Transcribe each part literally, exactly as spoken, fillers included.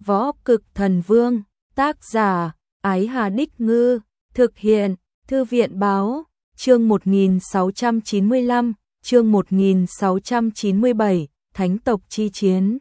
Võ Cực Thần Vương, tác giả, Ái Hà Đích Ngư, thực hiện, Thư viện Báo, chương một nghìn sáu trăm chín mươi lăm, chương một nghìn sáu trăm chín mươi bảy, Thánh tộc chi chiến.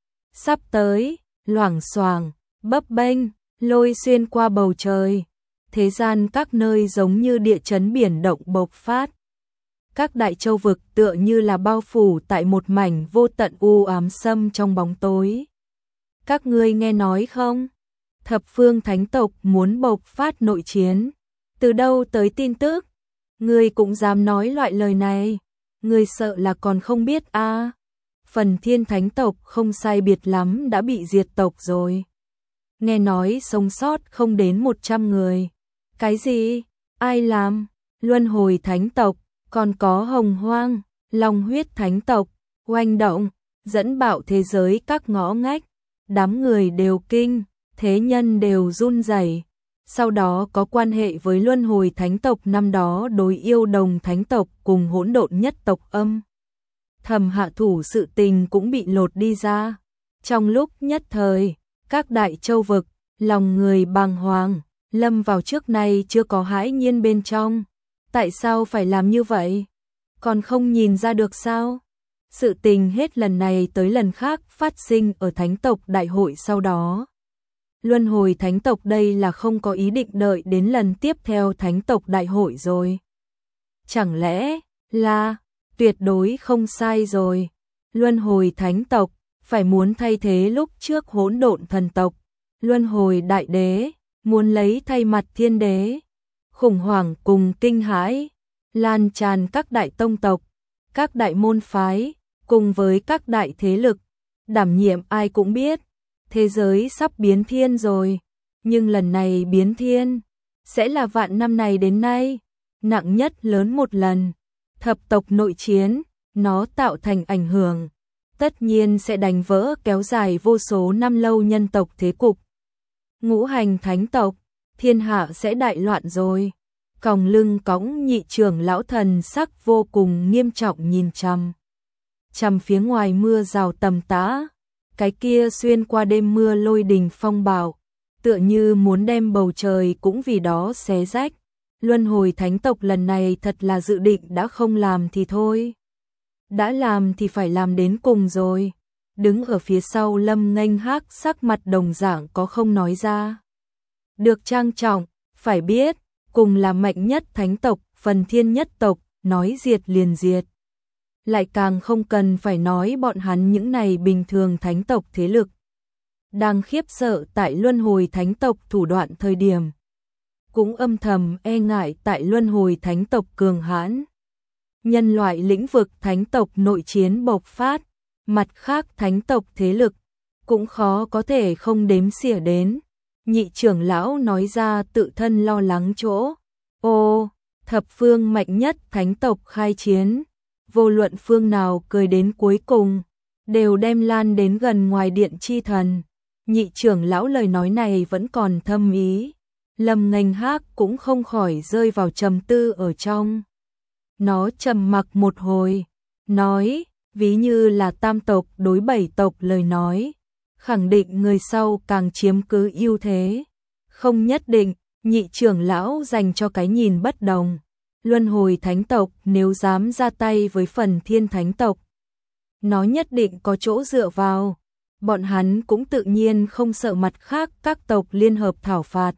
Sắp tới, loảng xoảng, bấp bênh, lôi xuyên qua bầu trời. Thế gian các nơi giống như địa chấn biển động bộc phát. Các đại châu vực tựa như là bao phủ tại một mảnh vô tận u ám sâm trong bóng tối. Các ngươi nghe nói không? Thập phương thánh tộc muốn bộc phát nội chiến. Từ đâu tới tin tức? Ngươi cũng dám nói loại lời này? Ngươi sợ là còn không biết a? À? Phần thiên thánh tộc không sai biệt lắm đã bị diệt tộc rồi. Nghe nói sống sót không đến một trăm người. Cái gì? Ai làm? Luân hồi thánh tộc, còn có hồng hoang, long huyết thánh tộc, oanh động, dẫn bạo thế giới các ngõ ngách. Đám người đều kinh, thế nhân đều run rẩy. Sau đó có quan hệ với luân hồi thánh tộc năm đó đối yêu đồng thánh tộc cùng hỗn độn nhất tộc âm. Thầm hạ thủ sự tình cũng bị lột đi ra. Trong lúc nhất thời, các đại châu vực, lòng người bàng hoàng, lâm vào trước nay chưa có hãi nhiên bên trong. Tại sao phải làm như vậy? Còn không nhìn ra được sao? Sự tình hết lần này tới lần khác phát sinh ở thánh tộc đại hội sau đó. Luân hồi thánh tộc đây là không có ý định đợi đến lần tiếp theo thánh tộc đại hội rồi. Chẳng lẽ là tuyệt đối không sai rồi. Luân hồi thánh tộc phải muốn thay thế lúc trước hỗn độn thần tộc. Luân hồi đại đế muốn lấy thay mặt thiên đế. Khủng hoảng cùng kinh hãi lan tràn các đại tông tộc, các đại môn phái cùng với các đại thế lực. Đảm nhiệm ai cũng biết, thế giới sắp biến thiên rồi, nhưng lần này biến thiên sẽ là vạn năm này đến nay nặng nhất lớn một lần. Thập tộc nội chiến, nó tạo thành ảnh hưởng, tất nhiên sẽ đánh vỡ kéo dài vô số năm lâu nhân tộc thế cục. Ngũ hành thánh tộc, thiên hạ sẽ đại loạn rồi. Còng lưng cõng nhị trưởng lão thần sắc vô cùng nghiêm trọng nhìn chằm chằm phía ngoài mưa rào tầm tã, cái kia xuyên qua đêm mưa lôi đình phong bạo, tựa như muốn đem bầu trời cũng vì đó xé rách. Luân hồi thánh tộc lần này thật là dự định đã không làm thì thôi. Đã làm thì phải làm đến cùng rồi. Đứng ở phía sau Lâm Nghênh Hác sắc mặt đồng dạng có không nói ra. Được trang trọng, phải biết, cùng là mạnh nhất thánh tộc, phần thiên nhất tộc, nói diệt liền diệt. Lại càng không cần phải nói bọn hắn những này bình thường thánh tộc thế lực. Đang khiếp sợ tại luân hồi thánh tộc thủ đoạn thời điểm. Cũng âm thầm e ngại tại luân hồi thánh tộc cường hãn. Nhân loại lĩnh vực thánh tộc nội chiến bộc phát, mặt khác thánh tộc thế lực, cũng khó có thể không đếm xỉa đến. Nhị trưởng lão nói ra tự thân lo lắng chỗ. Ô, thập phương mạnh nhất thánh tộc khai chiến. Vô luận phương nào cười đến cuối cùng, đều đem lan đến gần ngoài điện chi thần. Nhị trưởng lão lời nói này vẫn còn thâm ý. Lâm Nghênh Hác cũng không khỏi rơi vào trầm tư ở trong. Nó trầm mặc một hồi, nói, ví như là tam tộc đối bảy tộc lời nói, khẳng định người sau càng chiếm cứ ưu thế. Không nhất định, nhị trưởng lão dành cho cái nhìn bất đồng. Luân hồi thánh tộc nếu dám ra tay với phần thiên thánh tộc, nó nhất định có chỗ dựa vào. Bọn hắn cũng tự nhiên không sợ mặt khác các tộc liên hợp thảo phạt.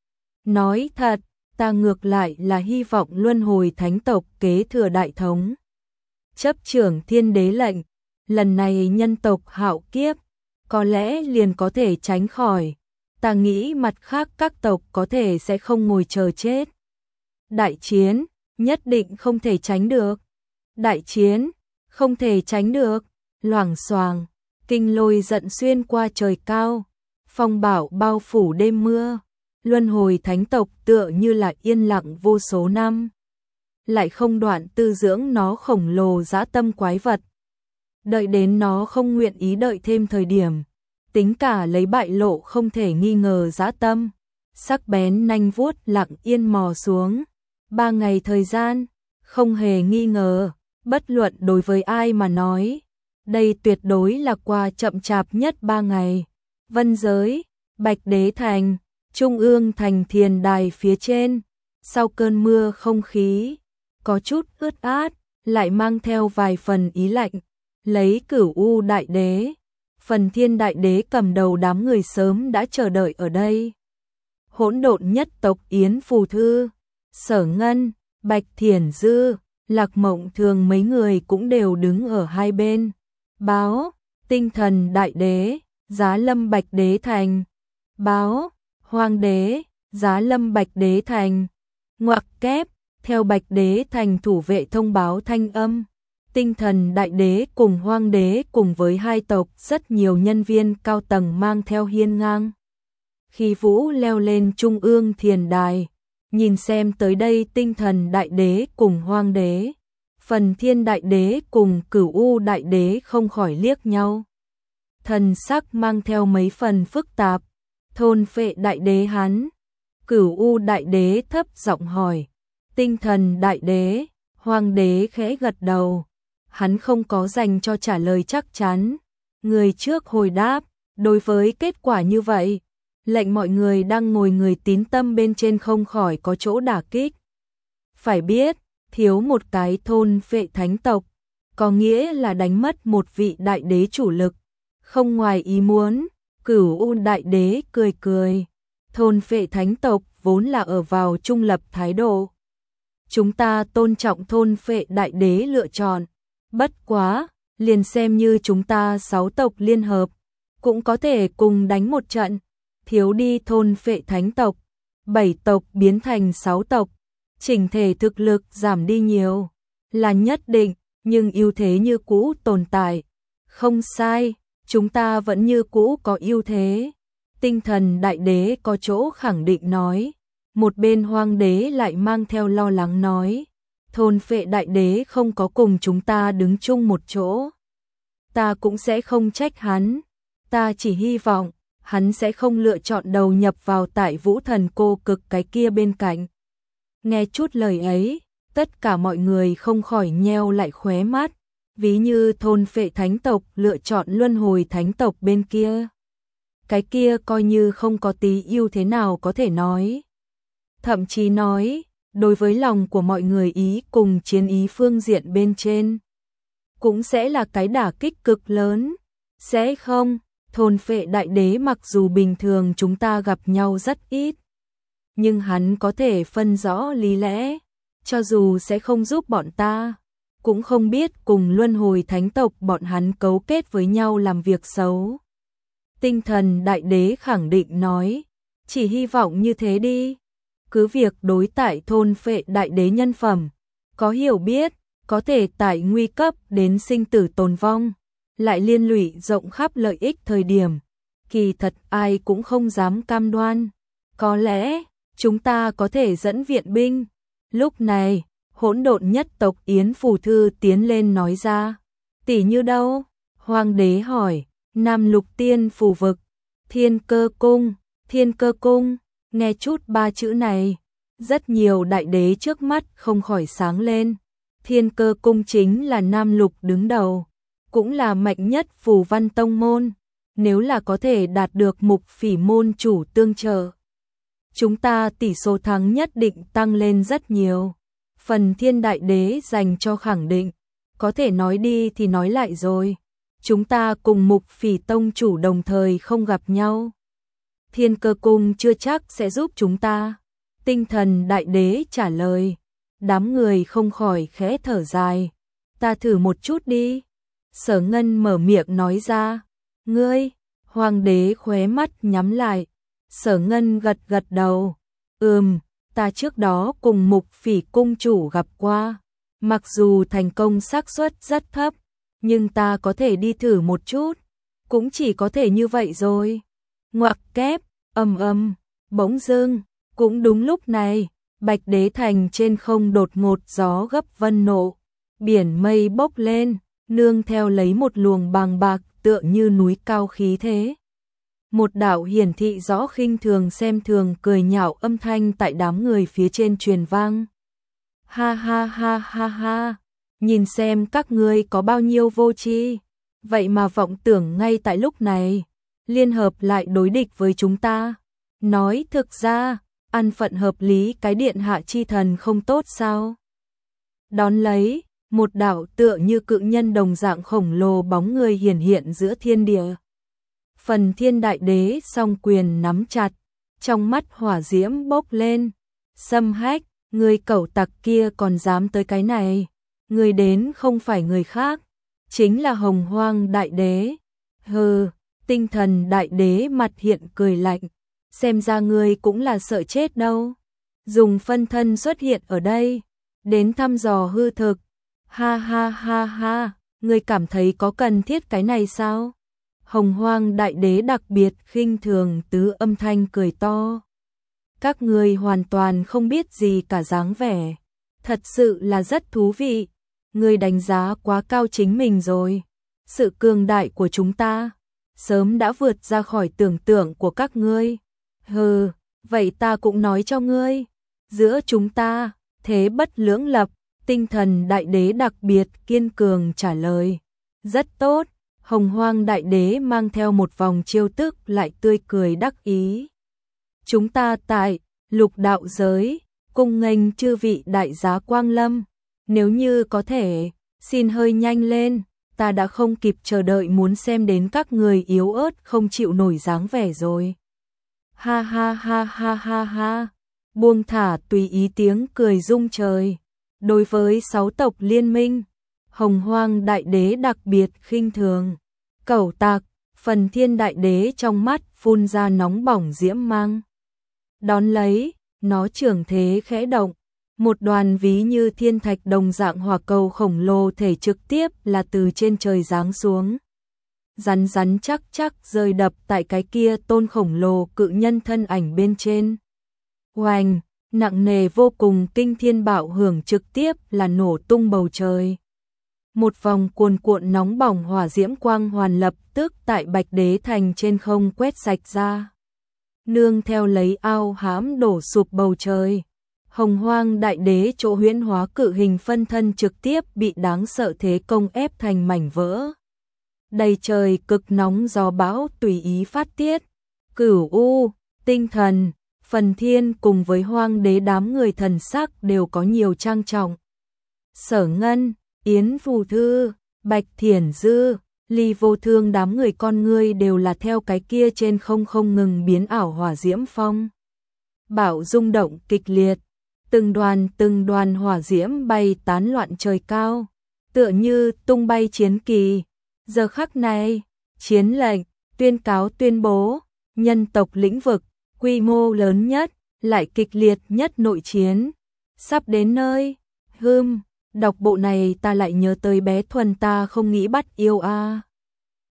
Nói thật, ta ngược lại là hy vọng luân hồi thánh tộc kế thừa đại thống. Chấp trưởng thiên đế lệnh, lần này nhân tộc hạo kiếp, có lẽ liền có thể tránh khỏi. Ta nghĩ mặt khác các tộc có thể sẽ không ngồi chờ chết. Đại chiến, nhất định không thể tránh được. Đại chiến, không thể tránh được. Loảng xoảng, kinh lôi giận xuyên qua trời cao. Phong bão bao phủ đêm mưa. Luân hồi thánh tộc tựa như là yên lặng vô số năm. Lại không đoạn tư dưỡng nó khổng lồ dã tâm quái vật. Đợi đến nó không nguyện ý đợi thêm thời điểm. Tính cả lấy bại lộ không thể nghi ngờ dã tâm. Sắc bén nanh vuốt lặng yên mò xuống. Ba ngày thời gian, không hề nghi ngờ, bất luận đối với ai mà nói. Đây tuyệt đối là qua chậm chạp nhất ba ngày. Vân giới, Bạch Đế Thành, Trung ương thành thiền đài phía trên, sau cơn mưa không khí, có chút ướt át, lại mang theo vài phần ý lạnh, lấy Cửu U Đại Đế, Phần Thiên Đại Đế cầm đầu đám người sớm đã chờ đợi ở đây. Hỗn Độn nhất tộc Yến Phù Thư, Sở Ngân, Bạch Thiển Dư, Lạc Mộng Thường mấy người cũng đều đứng ở hai bên. Báo, Tinh Thần Đại Đế, Giá Lâm Bạch Đế Thành. Báo, Hoàng Đế, Giá Lâm Bạch Đế Thành. Ngoặc kép, theo Bạch Đế Thành thủ vệ thông báo thanh âm. Tinh Thần Đại Đế cùng Hoang Đế cùng với hai tộc rất nhiều nhân viên cao tầng mang theo hiên ngang. Khi Vũ leo lên Trung ương thiền đài, nhìn xem tới đây Tinh Thần Đại Đế cùng Hoang Đế, Phần Thiên Đại Đế cùng Cửu U Đại Đế không khỏi liếc nhau. Thần sắc mang theo mấy phần phức tạp, thôn phệ Đại Đế hắn. Cửu U Đại Đế thấp giọng hỏi, Tinh Thần Đại Đế, Hoang Đế khẽ gật đầu. Hắn không có dành cho trả lời chắc chắn. Người trước hồi đáp, đối với kết quả như vậy, lệnh mọi người đang ngồi người tín tâm bên trên không khỏi có chỗ đả kích. Phải biết, thiếu một cái thôn phệ thánh tộc, có nghĩa là đánh mất một vị đại đế chủ lực. Không ngoài ý muốn, Cửu U Đại Đế cười cười. Thôn phệ thánh tộc vốn là ở vào trung lập thái độ. Chúng ta tôn trọng thôn phệ đại đế lựa chọn. Bất quá, liền xem như chúng ta sáu tộc liên hợp, cũng có thể cùng đánh một trận. Thiếu đi thôn phệ thánh tộc, bảy tộc biến thành sáu tộc, chỉnh thể thực lực giảm đi nhiều, là nhất định, nhưng ưu thế như cũ tồn tại. Không sai, chúng ta vẫn như cũ có ưu thế. Tinh Thần Đại Đế có chỗ khẳng định nói, một bên Hoang Đế lại mang theo lo lắng nói, thôn phệ Đại Đế không có cùng chúng ta đứng chung một chỗ. Ta cũng sẽ không trách hắn, ta chỉ hy vọng hắn sẽ không lựa chọn đầu nhập vào tại Vũ Thần Cô Cực cái kia bên cạnh. Nghe chút lời ấy, tất cả mọi người không khỏi nheo lại khóe mắt, ví như thôn phệ thánh tộc lựa chọn luân hồi thánh tộc bên kia. Cái kia coi như không có tí ưu thế nào có thể nói. Thậm chí nói, đối với lòng của mọi người ý cùng chiến ý phương diện bên trên, cũng sẽ là cái đả kích cực lớn. Sẽ không, thôn phệ đại đế mặc dù bình thường chúng ta gặp nhau rất ít, nhưng hắn có thể phân rõ lý lẽ, cho dù sẽ không giúp bọn ta, cũng không biết cùng luân hồi thánh tộc bọn hắn cấu kết với nhau làm việc xấu. Tinh Thần Đại Đế khẳng định nói, chỉ hy vọng như thế đi. Cứ việc đối tại thôn phệ đại đế nhân phẩm, có hiểu biết, có thể tại nguy cấp đến sinh tử tồn vong, lại liên lụy rộng khắp lợi ích thời điểm, kỳ thật ai cũng không dám cam đoan. Có lẽ, chúng ta có thể dẫn viện binh. Lúc này, Hỗn Độn nhất tộc Yến Phù Thư tiến lên nói ra. Tỷ như đâu? Hoàng đế hỏi. Nam Lục Tiên Phù Vực, Thiên Cơ Cung, Thiên Cơ Cung. Nghe chút ba chữ này, rất nhiều đại đế trước mắt không khỏi sáng lên. Thiên Cơ Cung chính là Nam Lục đứng đầu, cũng là mạnh nhất phù văn tông môn. Nếu là có thể đạt được mục phỉ môn chủ tương trợ, chúng ta tỷ số thắng nhất định tăng lên rất nhiều. Phần Thiên Đại Đế dành cho khẳng định, có thể nói đi thì nói lại rồi. Chúng ta cùng mục phỉ tông chủ đồng thời không gặp nhau, Thiên Cơ Cung chưa chắc sẽ giúp chúng ta. Tinh Thần Đại Đế trả lời. Đám người không khỏi khẽ thở dài. Ta thử một chút đi. Sở Ngân mở miệng nói ra. Ngươi, Hoàng đế khóe mắt nhắm lại. Sở Ngân gật gật đầu. Ừm, ta trước đó cùng mục phỉ cung chủ gặp qua. Mặc dù thành công xác suất rất thấp, nhưng ta có thể đi thử một chút. Cũng chỉ có thể như vậy rồi. Ngoặc kép, ầm ầm, bỗng dưng, cũng đúng lúc này, Bạch Đế Thành trên không đột ngột gió gấp vân nộ, biển mây bốc lên, nương theo lấy một luồng bàng bạc tựa như núi cao khí thế. Một đạo hiển thị rõ khinh thường xem thường cười nhạo âm thanh tại đám người phía trên truyền vang. Ha ha ha ha ha, nhìn xem các ngươi có bao nhiêu vô tri, vậy mà vọng tưởng ngay tại lúc này. liên hợp lại đối địch với chúng ta. Nói thực ra, ăn phận hợp lý cái điện hạ chi thần không tốt sao? Đón lấy, một đạo tựa như cự nhân đồng dạng khổng lồ bóng người hiển hiện giữa thiên địa. Phần Thiên Đại Đế song quyền nắm chặt, trong mắt hỏa diễm bốc lên, xâm hách, người cẩu tặc kia còn dám tới cái này, người đến không phải người khác, chính là Hồng Hoang Đại Đế. Hừ, Tinh Thần Đại Đế mặt hiện cười lạnh, xem ra ngươi cũng là sợ chết đâu. Dùng phân thân xuất hiện ở đây, đến thăm dò hư thực. Ha ha ha ha, ngươi cảm thấy có cần thiết cái này sao? Hồng Hoang Đại Đế đặc biệt khinh thường tứ âm thanh cười to. Các ngươi hoàn toàn không biết gì cả dáng vẻ. Thật sự là rất thú vị. Ngươi đánh giá quá cao chính mình rồi. Sự cường đại của chúng ta sớm đã vượt ra khỏi tưởng tượng của các ngươi. Hừ, vậy ta cũng nói cho ngươi. Giữa chúng ta, thế bất lưỡng lập. Tinh Thần Đại Đế đặc biệt kiên cường trả lời. Rất tốt. Hồng Hoang Đại Đế mang theo một vòng chiêu tức lại tươi cười đắc ý. Chúng ta tại lục đạo giới, cung nghênh chư vị đại giá quang lâm. Nếu như có thể, xin hơi nhanh lên, ta đã không kịp chờ đợi muốn xem đến các người yếu ớt không chịu nổi dáng vẻ rồi. Ha ha ha ha ha ha, buông thả tùy ý tiếng cười rung trời. Đối với sáu tộc liên minh, Hồng Hoang Đại Đế đặc biệt khinh thường. Cẩu tặc, Phần Thiên Đại Đế trong mắt phun ra nóng bỏng diễm mang. Đón lấy, nó trưởng thế khẽ động, một đoàn ví như thiên thạch đồng dạng hỏa cầu khổng lồ thể trực tiếp là từ trên trời giáng xuống. Rắn rắn chắc chắc rơi đập tại cái kia tôn khổng lồ cự nhân thân ảnh bên trên. Oanh, nặng nề vô cùng kinh thiên bạo hưởng trực tiếp là nổ tung bầu trời. Một vòng cuồn cuộn nóng bỏng hỏa diễm quang hoàn lập tức tại Bạch Đế Thành trên không quét sạch ra. Nương theo lấy ao hãm đổ sụp bầu trời. Hồng Hoang Đại Đế chỗ huyễn hóa cự hình phân thân trực tiếp bị đáng sợ thế công ép thành mảnh vỡ. Đầy trời cực nóng gió bão tùy ý phát tiết. Cửu U, Tinh Thần, Phần Thiên cùng với Hoang Đế đám người thần sắc đều có nhiều trang trọng. Sở Ngân, Yến Phù Thư, Bạch Thiển Dư, Ly Vô Thương đám người con ngươi đều là theo cái kia trên không không ngừng biến ảo hỏa diễm phong. Bão rung động kịch liệt, từng đoàn từng đoàn hỏa diễm bay tán loạn trời cao, tựa như tung bay chiến kỳ. Giờ khắc này, chiến lệnh, tuyên cáo tuyên bố, nhân tộc lĩnh vực, quy mô lớn nhất, lại kịch liệt nhất nội chiến. Sắp đến nơi, hưm. Đọc bộ này ta lại nhớ tới bé Thuần ta không nghĩ bắt yêu a. À.